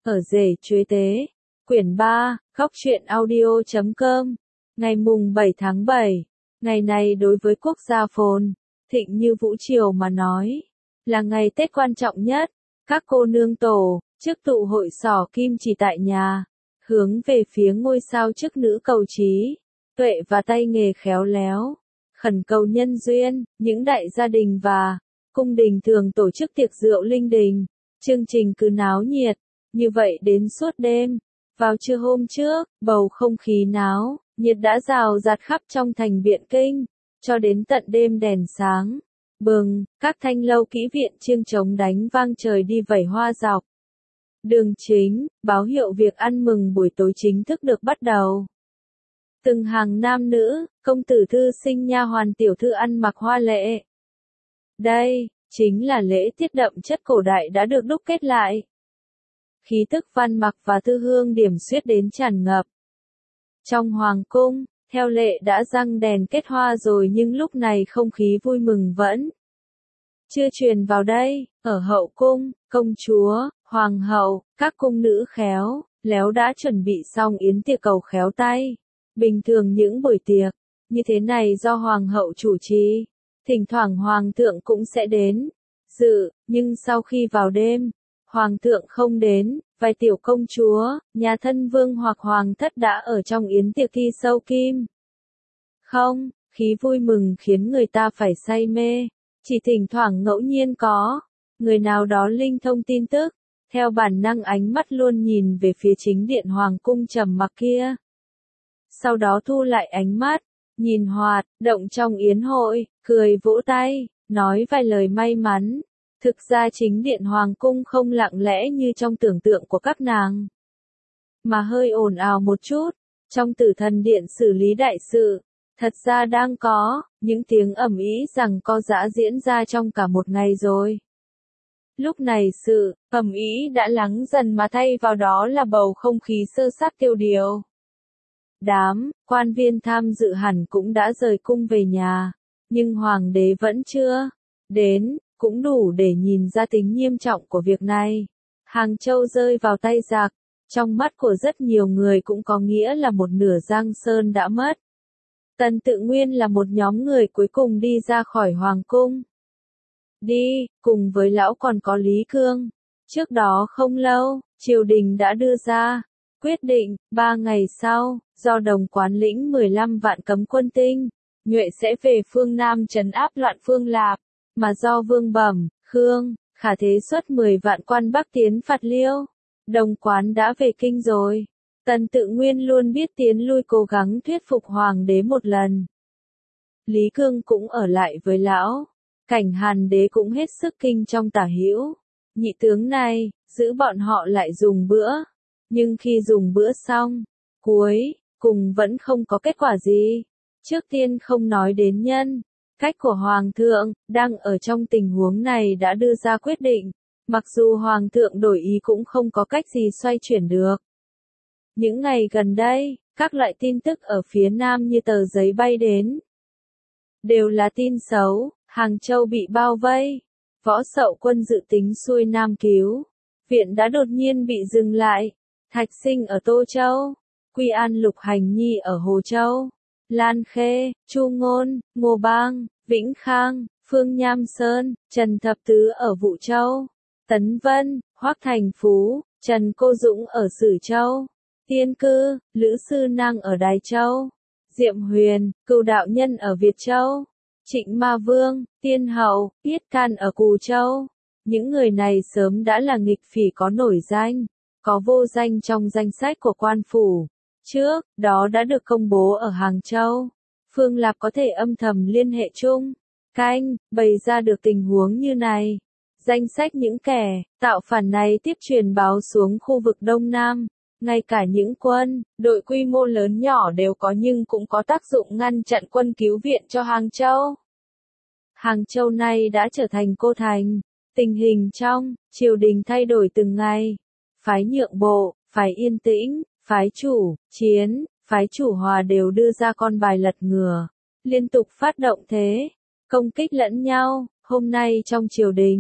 Ở rể chuế tế. Quyển 3, Góc truyện audio.com. Ngày mùng 7 tháng 7. Ngày này đối với quốc gia phồn thịnh như Vũ Triều mà nói, là ngày Tết quan trọng nhất. Các cô nương tổ, trước tụ hội xỏ kim chỉ tại nhà, hướng về phía ngôi sao chức nữ cầu trí, tuệ và tay nghề khéo léo, khẩn cầu nhân duyên. Những đại gia đình và cung đình thường tổ chức tiệc rượu linh đình, chương trình cứ náo nhiệt, như vậy đến suốt đêm. Vào trưa hôm trước, bầu không khí náo nhiệt đã rào rạt khắp trong thành Biện Kinh, cho đến tận đêm đèn sáng bừng, các thanh lâu kỹ viện chiêng trống đánh vang trời đi vẩy hoa dọc đường chính, báo hiệu việc ăn mừng buổi tối chính thức được bắt đầu. Từng hàng nam nữ, công tử thư sinh nha hoàn tiểu thư ăn mặc hoa lệ. Đây, chính là lễ tiết đậm chất cổ đại đã được đúc kết lại. Khí tức văn mặc và thư hương điểm xuyết đến tràn ngập. Trong hoàng cung, theo lệ đã răng đèn kết hoa rồi, nhưng lúc này không khí vui mừng vẫn chưa truyền vào đây. Ở hậu cung, công chúa, hoàng hậu, các cung nữ khéo léo đã chuẩn bị xong yến tiệc cầu khéo tay. Bình thường những buổi tiệc như thế này do hoàng hậu chủ trì, thỉnh thoảng hoàng thượng cũng sẽ đến dự, nhưng sau khi vào đêm, hoàng thượng không đến, vài tiểu công chúa, nhà thân vương hoặc hoàng thất đã ở trong yến tiệc thi sâu kim. Không, khí vui mừng khiến người ta phải say mê, chỉ thỉnh thoảng ngẫu nhiên có người nào đó linh thông tin tức, theo bản năng ánh mắt luôn nhìn về phía chính điện hoàng cung trầm mặc kia. Sau đó thu lại ánh mắt, nhìn hoạt động trong yến hội, cười vỗ tay, nói vài lời may mắn. Thực ra chính điện hoàng cung không lặng lẽ như trong tưởng tượng của các nàng, mà hơi ồn ào một chút. Trong Tử Thần điện xử lý đại sự, thật ra đang có những tiếng ầm ĩ rằng co giã diễn ra trong cả một ngày rồi. Lúc này sự ầm ĩ đã lắng dần mà thay vào đó là bầu không khí sơ sát tiêu điều. Đám quan viên tham dự hẳn cũng đã rời cung về nhà, nhưng hoàng đế vẫn chưa đến, cũng đủ để nhìn ra tính nghiêm trọng của việc này. Hàng Châu rơi vào tay giặc, trong mắt của rất nhiều người cũng có nghĩa là một nửa Giang Sơn đã mất. Tần Tự Nguyên là một nhóm người cuối cùng đi ra khỏi hoàng cung. Đi, cùng với lão còn có Lý Cương. Trước đó không lâu, triều đình đã đưa ra quyết định, 3 ngày sau, do Đồng Quán lĩnh 15 vạn cấm quân tinh nhuệ sẽ về phương Nam trấn áp loạn Phương Lạp, mà do Vương Bẩm, Khương, Khả Thế xuất 10 vạn quan Bắc tiến phạt Liêu. Đồng Quán đã về kinh rồi. Tần Tự Nguyên luôn biết tiến lui cố gắng thuyết phục hoàng đế một lần. Lý Cương cũng ở lại với lão. Cảnh Hàn đế cũng hết sức kinh trong tả hữu. Nhị tướng này, giữ bọn họ lại dùng bữa. Nhưng khi dùng bữa xong, cuối cùng vẫn không có kết quả gì. Trước tiên không nói đến nhân cách của hoàng thượng, đang ở trong tình huống này đã đưa ra quyết định. Mặc dù hoàng thượng đổi ý cũng không có cách gì xoay chuyển được. Những ngày gần đây, các loại tin tức ở phía Nam như tờ giấy bay đến. Đều là tin xấu. Hàng Châu bị bao vây. Võ Sậu quân dự tính xuôi Nam cứu viện đã đột nhiên bị dừng lại. Thạch Sinh ở Tô Châu, Quy An Lục Hành Nhi ở Hồ Châu, Lan Khê, Chu Ngôn, Ngô Bang, Vĩnh Khang, Phương Nham Sơn, Trần Thập Tứ ở Vũ Châu, Tấn Vân, Hoắc Thành Phú, Trần Cô Dũng ở Sử Châu, Tiên Cư, Lữ Sư Năng ở Đài Châu, Diệm Huyền, Cửu Đạo Nhân ở Việt Châu, Trịnh Ma Vương, Tiên Hậu, Tiết Can ở Cù Châu. Những người này sớm đã là nghịch phỉ có nổi danh, có vô danh trong danh sách của quan phủ. Trước đó đã được công bố ở Hàng Châu. Phương Lạp có thể âm thầm liên hệ chung, canh, bày ra được tình huống như này. Danh sách những kẻ tạo phản này tiếp truyền báo xuống khu vực Đông Nam. Ngay cả những quân, đội quy mô lớn nhỏ đều có, nhưng cũng có tác dụng ngăn chặn quân cứu viện cho Hàng Châu. Hàng Châu này đã trở thành cô thành. Tình hình trong triều đình thay đổi từng ngày. Phái nhượng bộ, phái yên tĩnh, phái chủ chiến, phái chủ hòa đều đưa ra con bài lật ngửa, liên tục phát động thế công kích lẫn nhau. Hôm nay trong triều đình,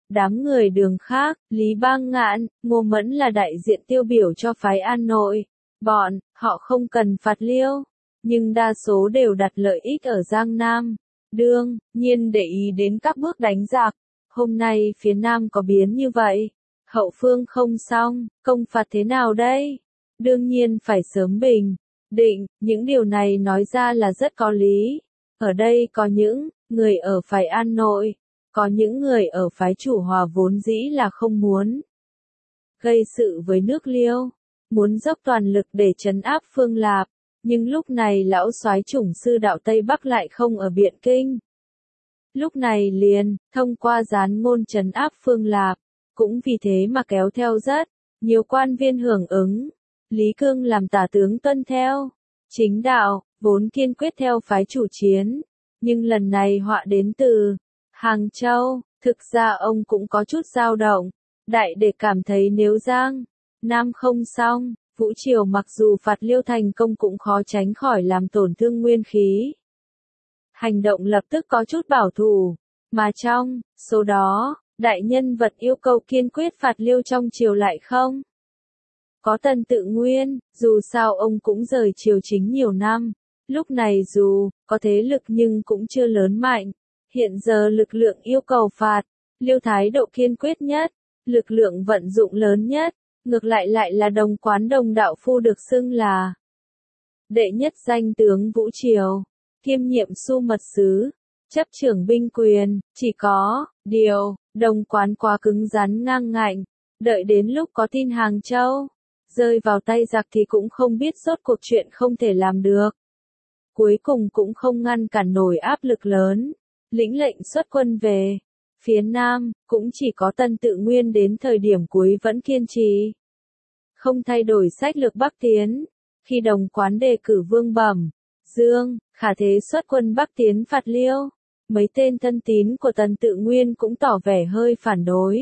Đám người Đường khác, Lý Bang Ngạn, Ngô Mẫn là đại diện tiêu biểu cho phái An Nội. Họ không cần phạt Liêu, nhưng đa số đều đặt lợi ích ở Giang Nam. Đương nhiên để ý đến các bước đánh giặc. Hôm nay phía Nam có biến như vậy. Hậu phương không xong, công phạt thế nào đây? Đương nhiên phải sớm bình định, những điều này nói ra là rất có lý. Ở đây có những người ở phái An Nội, có những người ở phái Chủ Hòa vốn dĩ là không muốn gây sự với nước Liêu, muốn dốc toàn lực để trấn áp Phương Lạp, nhưng lúc này lão soái chủng sư đạo Tây Bắc lại không ở Biện Kinh. Lúc này liền, thông qua gián ngôn trấn áp Phương Lạp, cũng vì thế mà kéo theo rất nhiều quan viên hưởng ứng. Lý Cương làm tả tướng tuân theo chính đạo, vốn kiên quyết theo phái chủ chiến, nhưng lần này họa đến từ Hàng Châu, thực ra ông cũng có chút dao động. Đại để cảm thấy nếu Giang Nam không xong, Vũ Triều mặc dù phạt Liêu thành công cũng khó tránh khỏi làm tổn thương nguyên khí. Hành động lập tức có chút bảo thủ, mà trong số đó, đại nhân vật yêu cầu kiên quyết phạt Liêu trong triều lại không có Tần Tự Nguyên, dù sao ông cũng rời triều chính nhiều năm, lúc này dù có thế lực nhưng cũng chưa lớn mạnh. Hiện giờ lực lượng yêu cầu phạt Liêu thái độ kiên quyết nhất, lực lượng vận dụng lớn nhất, ngược lại là Đồng Quán Đồng đạo phu được xưng là đệ nhất danh tướng Vũ Triều, kiêm nhiệm Xu mật sứ, chấp trưởng binh quyền. Chỉ có điều, Đồng Quán quá cứng rắn ngang ngạnh, đợi đến lúc có tin Hàng Châu rơi vào tay giặc thì cũng không biết rốt cuộc chuyện không thể làm được. Cuối cùng cũng không ngăn cản nổi áp lực lớn, lĩnh lệnh xuất quân về phía Nam, cũng chỉ có Tần Tự Nguyên đến thời điểm cuối vẫn kiên trì không thay đổi sách lược Bắc tiến. Khi Đồng Quán đề cử Vương Bẩm, Dương, Khả Thế xuất quân Bắc tiến phạt Liêu, mấy tên thân tín của Tần Tự Nguyên cũng tỏ vẻ hơi phản đối.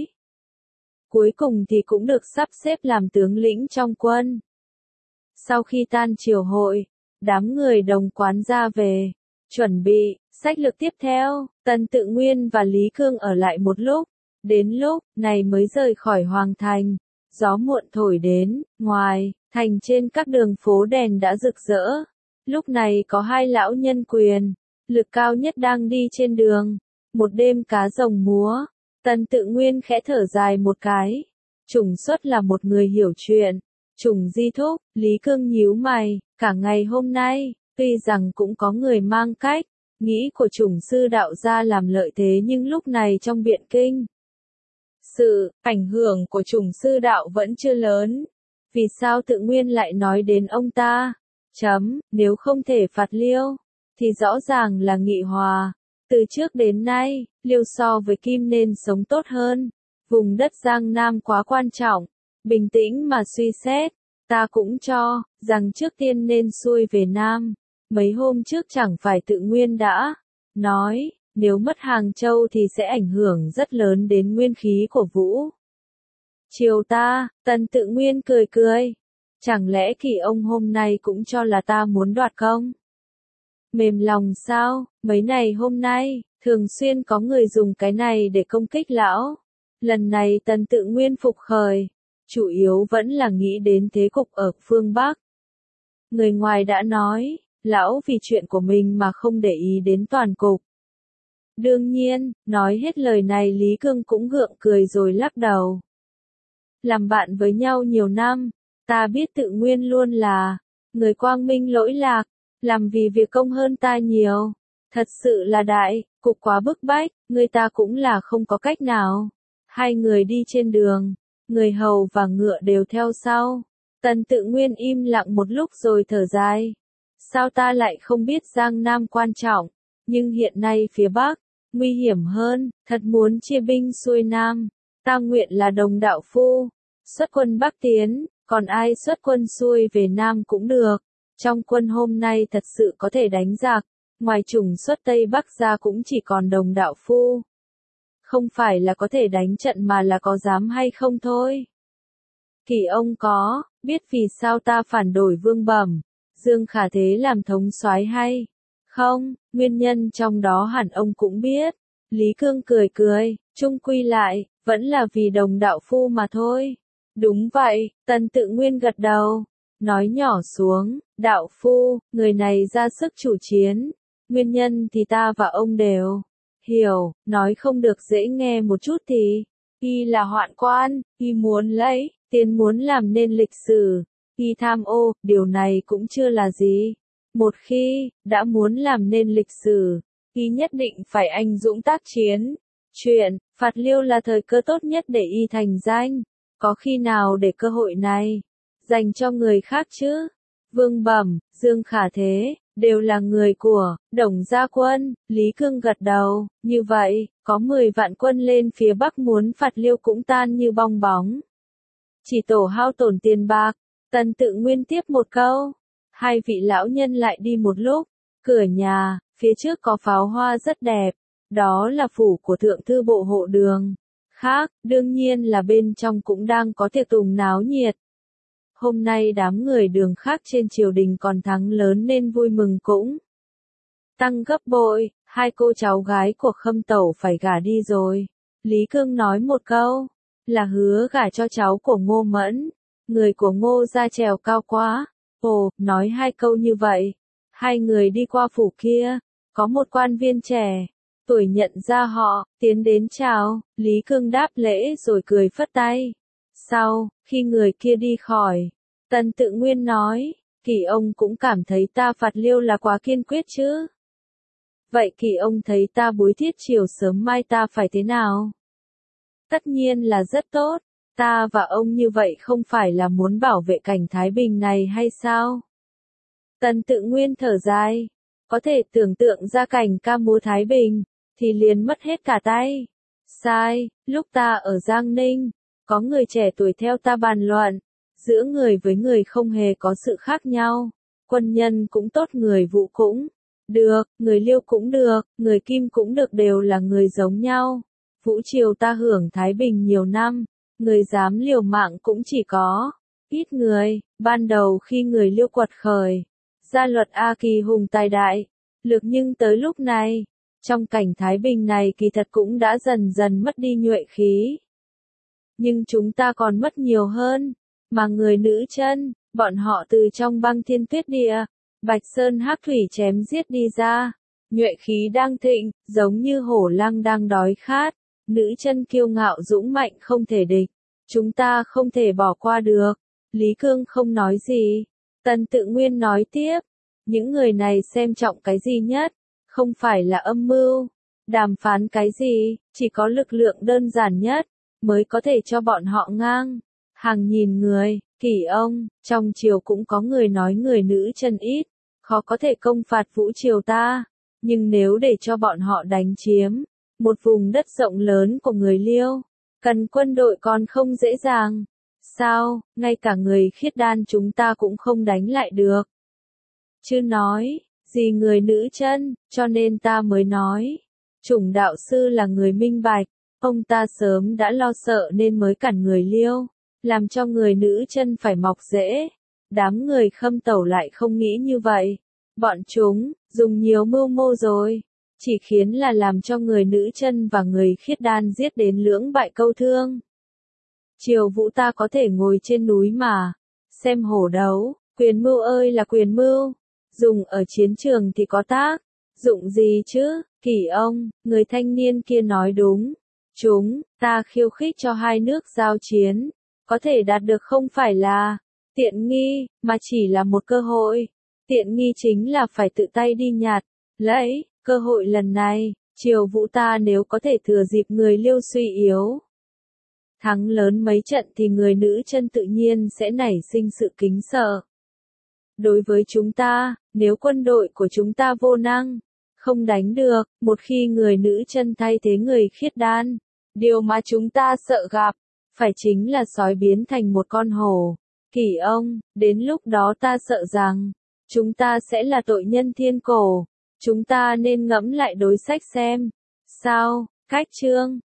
Cuối cùng thì cũng được sắp xếp làm tướng lĩnh trong quân. Sau khi tan triều hội, đám người Đồng Quán ra về, chuẩn bị sách lược tiếp theo. Tần Tự Nguyên và Lý Cương ở lại một lúc, đến lúc này mới rời khỏi Hoàng Thành. Gió muộn thổi đến, ngoài thành trên các đường phố đèn đã rực rỡ. Lúc này có hai lão nhân quyền lực cao nhất đang đi trên đường. Một đêm cá rồng múa. Tần Tự Nguyên khẽ thở dài một cái. Trùng Xuất là một người hiểu chuyện. Trùng Di thúc, Lý Cương nhíu mày, cả ngày hôm nay, tuy rằng cũng có người mang cách nghĩ của Trùng sư đạo gia làm lợi thế, nhưng lúc này trong Biện Kinh, sự ảnh hưởng của Trùng sư đạo vẫn chưa lớn. Vì sao Tự Nguyên lại nói đến ông ta? Nếu không thể phạt Liêu, thì rõ ràng là nghị hòa. Từ trước đến nay, Liêu so với Kim nên sống tốt hơn. Vùng đất Giang Nam quá quan trọng. Bình tĩnh mà suy xét, ta cũng cho rằng trước tiên nên xuôi về Nam. Mấy hôm trước chẳng phải Tự Nguyên đã nói, nếu mất Hàng Châu thì sẽ ảnh hưởng rất lớn đến nguyên khí của Vũ Triều ta. Tần Tự Nguyên cười cười. Chẳng lẽ Kỳ ông hôm nay cũng cho là ta muốn đoạt công? Mềm lòng sao? Mấy ngày hôm nay, thường xuyên có người dùng cái này để công kích lão. Lần này Tần Tự Nguyên phục khởi, chủ yếu vẫn là nghĩ đến thế cục ở phương Bắc. Người ngoài đã nói, lão vì chuyện của mình mà không để ý đến toàn cục. Đương nhiên, nói hết lời này Lý Cương cũng gượng cười rồi lắc đầu. Làm bạn với nhau nhiều năm, ta biết Tự Nguyên luôn là người quang minh lỗi lạc, làm vì việc công hơn ta nhiều. Thật sự là đại cục quá bức bách, người ta cũng là không có cách nào. Hai người đi trên đường, người hầu và ngựa đều theo sau. Tần Tự Nguyên im lặng một lúc rồi thở dài. Sao ta lại không biết Giang Nam quan trọng, nhưng hiện nay phía Bắc nguy hiểm hơn, thật muốn chia binh xuôi Nam. Ta nguyện là Đồng đạo phu xuất quân Bắc tiến, còn ai xuất quân xuôi về Nam cũng được. Trong quân hôm nay thật sự có thể đánh giặc, ngoài Trùng Xuất Tây Bắc ra cũng chỉ còn Đồng đạo phu. Không phải là có thể đánh trận mà là có dám hay không thôi. Kỳ ông có biết vì sao ta phản đổi Vương Bẩm, Dương Khả Thế làm thống soái hay không? Nguyên nhân trong đó hẳn ông cũng biết. Lý Cương cười cười, chung quy lại, vẫn là vì đồng đạo phu mà thôi. Đúng vậy, Tần Tự Nguyên gật đầu, nói nhỏ xuống, đạo phu, người này ra sức chủ chiến, nguyên nhân thì ta và ông đều hiểu, nói không được dễ nghe một chút thì, y là hoạn quan, y muốn lấy, tiền muốn làm nên lịch sử, y tham ô, điều này cũng chưa là gì. Một khi, đã muốn làm nên lịch sử, y nhất định phải anh dũng tác chiến. Chuyện, phạt Liêu là thời cơ tốt nhất để y thành danh. Có khi nào để cơ hội này dành cho người khác chứ? Vương Bẩm, Dương Khả Thế, đều là người của Đồng Gia Quân. Lý Cương gật đầu, như vậy, có 10 vạn quân lên phía Bắc muốn phạt Liêu cũng tan như bong bóng. Chỉ tổ hao tổn tiền bạc. Tần Tự Nguyên tiếp một câu. Hai vị lão nhân lại đi một lúc. Cửa nhà, phía trước có pháo hoa rất đẹp. Đó là phủ của thượng thư bộ hộ Đường. Khác, đương nhiên là bên trong cũng đang có tiệc tùng náo nhiệt. Hôm nay đám người Đường khác trên triều đình còn thắng lớn nên vui mừng cũng tăng gấp bội. Hai cô cháu gái của Khâm Tẩu phải gả đi rồi. Lý Cương nói một câu, là hứa gả cho cháu của Ngô Mẫn. Người của Ngô gia trèo cao quá. Ồ, nói hai câu như vậy. Hai người đi qua phủ kia, có một quan viên trẻ, tuổi nhận ra họ, tiến đến chào, Lý Cương đáp lễ rồi cười phất tay. Sau, khi người kia đi khỏi, Tần Tự Nguyên nói, Kỳ ông cũng cảm thấy ta phạt Liêu là quá kiên quyết chứ. Vậy Kỳ ông thấy ta búi thiết chiều sớm mai ta phải thế nào? Tất nhiên là rất tốt, ta và ông như vậy không phải là muốn bảo vệ cảnh Thái Bình này hay sao? Tần Tự Nguyên thở dài, có thể tưởng tượng ra cảnh ca múa Thái Bình, thì liền mất hết cả tay. Sai, lúc ta ở Giang Ninh, có người trẻ tuổi theo ta bàn luận, giữa người với người không hề có sự khác nhau, quân nhân cũng tốt người Vũ cũng được, người Liêu cũng được, người Kim cũng được đều là người giống nhau. Vũ triều ta hưởng Thái Bình nhiều năm, người dám liều mạng cũng chỉ có ít người, ban đầu khi người Liêu quật khởi, gia luật A Kỳ hùng tài đại, lược nhưng tới lúc này, trong cảnh Thái Bình này kỳ thật cũng đã dần dần mất đi nhuệ khí. Nhưng chúng ta còn mất nhiều hơn, mà người nữ chân, bọn họ từ trong băng thiên tuyết địa, Bạch Sơn hắc thủy chém giết đi ra, nhuệ khí đang thịnh, giống như hổ lang đang đói khát, nữ chân kiêu ngạo dũng mạnh không thể địch, chúng ta không thể bỏ qua được. Lý Cương không nói gì, Tần Tự Nguyên nói tiếp, những người này xem trọng cái gì nhất? Không phải là âm mưu, đàm phán cái gì, chỉ có lực lượng đơn giản nhất, mới có thể cho bọn họ ngang. Hàng nghìn người, Kỳ ông, trong triều cũng có người nói người nữ chân ít, khó có thể công phạt Vũ triều ta, nhưng nếu để cho bọn họ đánh chiếm một vùng đất rộng lớn của người Liêu, cần quân đội còn không dễ dàng. Sao, ngay cả người khiết đan chúng ta cũng không đánh lại được. Chứ nói gì người nữ chân, cho nên ta mới nói. Chủng đạo sư là người minh bạch, ông ta sớm đã lo sợ nên mới cản người Liêu, làm cho người nữ chân phải mọc rễ. Đám người Khâm Tẩu lại không nghĩ như vậy. Bọn chúng, dùng nhiều mưu mô rồi, chỉ khiến là làm cho người nữ chân và người khiết đan giết đến lưỡng bại câu thương. Triều Vũ ta có thể ngồi trên núi mà, xem hổ đấu, quyền mưu ơi là quyền mưu. Dùng ở chiến trường thì có tác dụng gì chứ? Kỳ ông, người thanh niên kia nói đúng. Ta khiêu khích cho hai nước giao chiến, có thể đạt được không phải là tiện nghi, mà chỉ là một cơ hội. Tiện nghi chính là phải tự tay đi nhặt, lấy, cơ hội lần này, triều Vũ ta nếu có thể thừa dịp người Liêu suy yếu. Thắng lớn mấy trận thì người nữ chân tự nhiên sẽ nảy sinh sự kính sợ. Đối với chúng ta, nếu quân đội của chúng ta vô năng, không đánh được, một khi người nữ chân thay thế người khiết đan, điều mà chúng ta sợ gặp, phải chính là sói biến thành một con hổ. Kỳ ông, đến lúc đó ta sợ rằng, chúng ta sẽ là tội nhân thiên cổ, chúng ta nên ngẫm lại đối sách xem. Sao, cách chương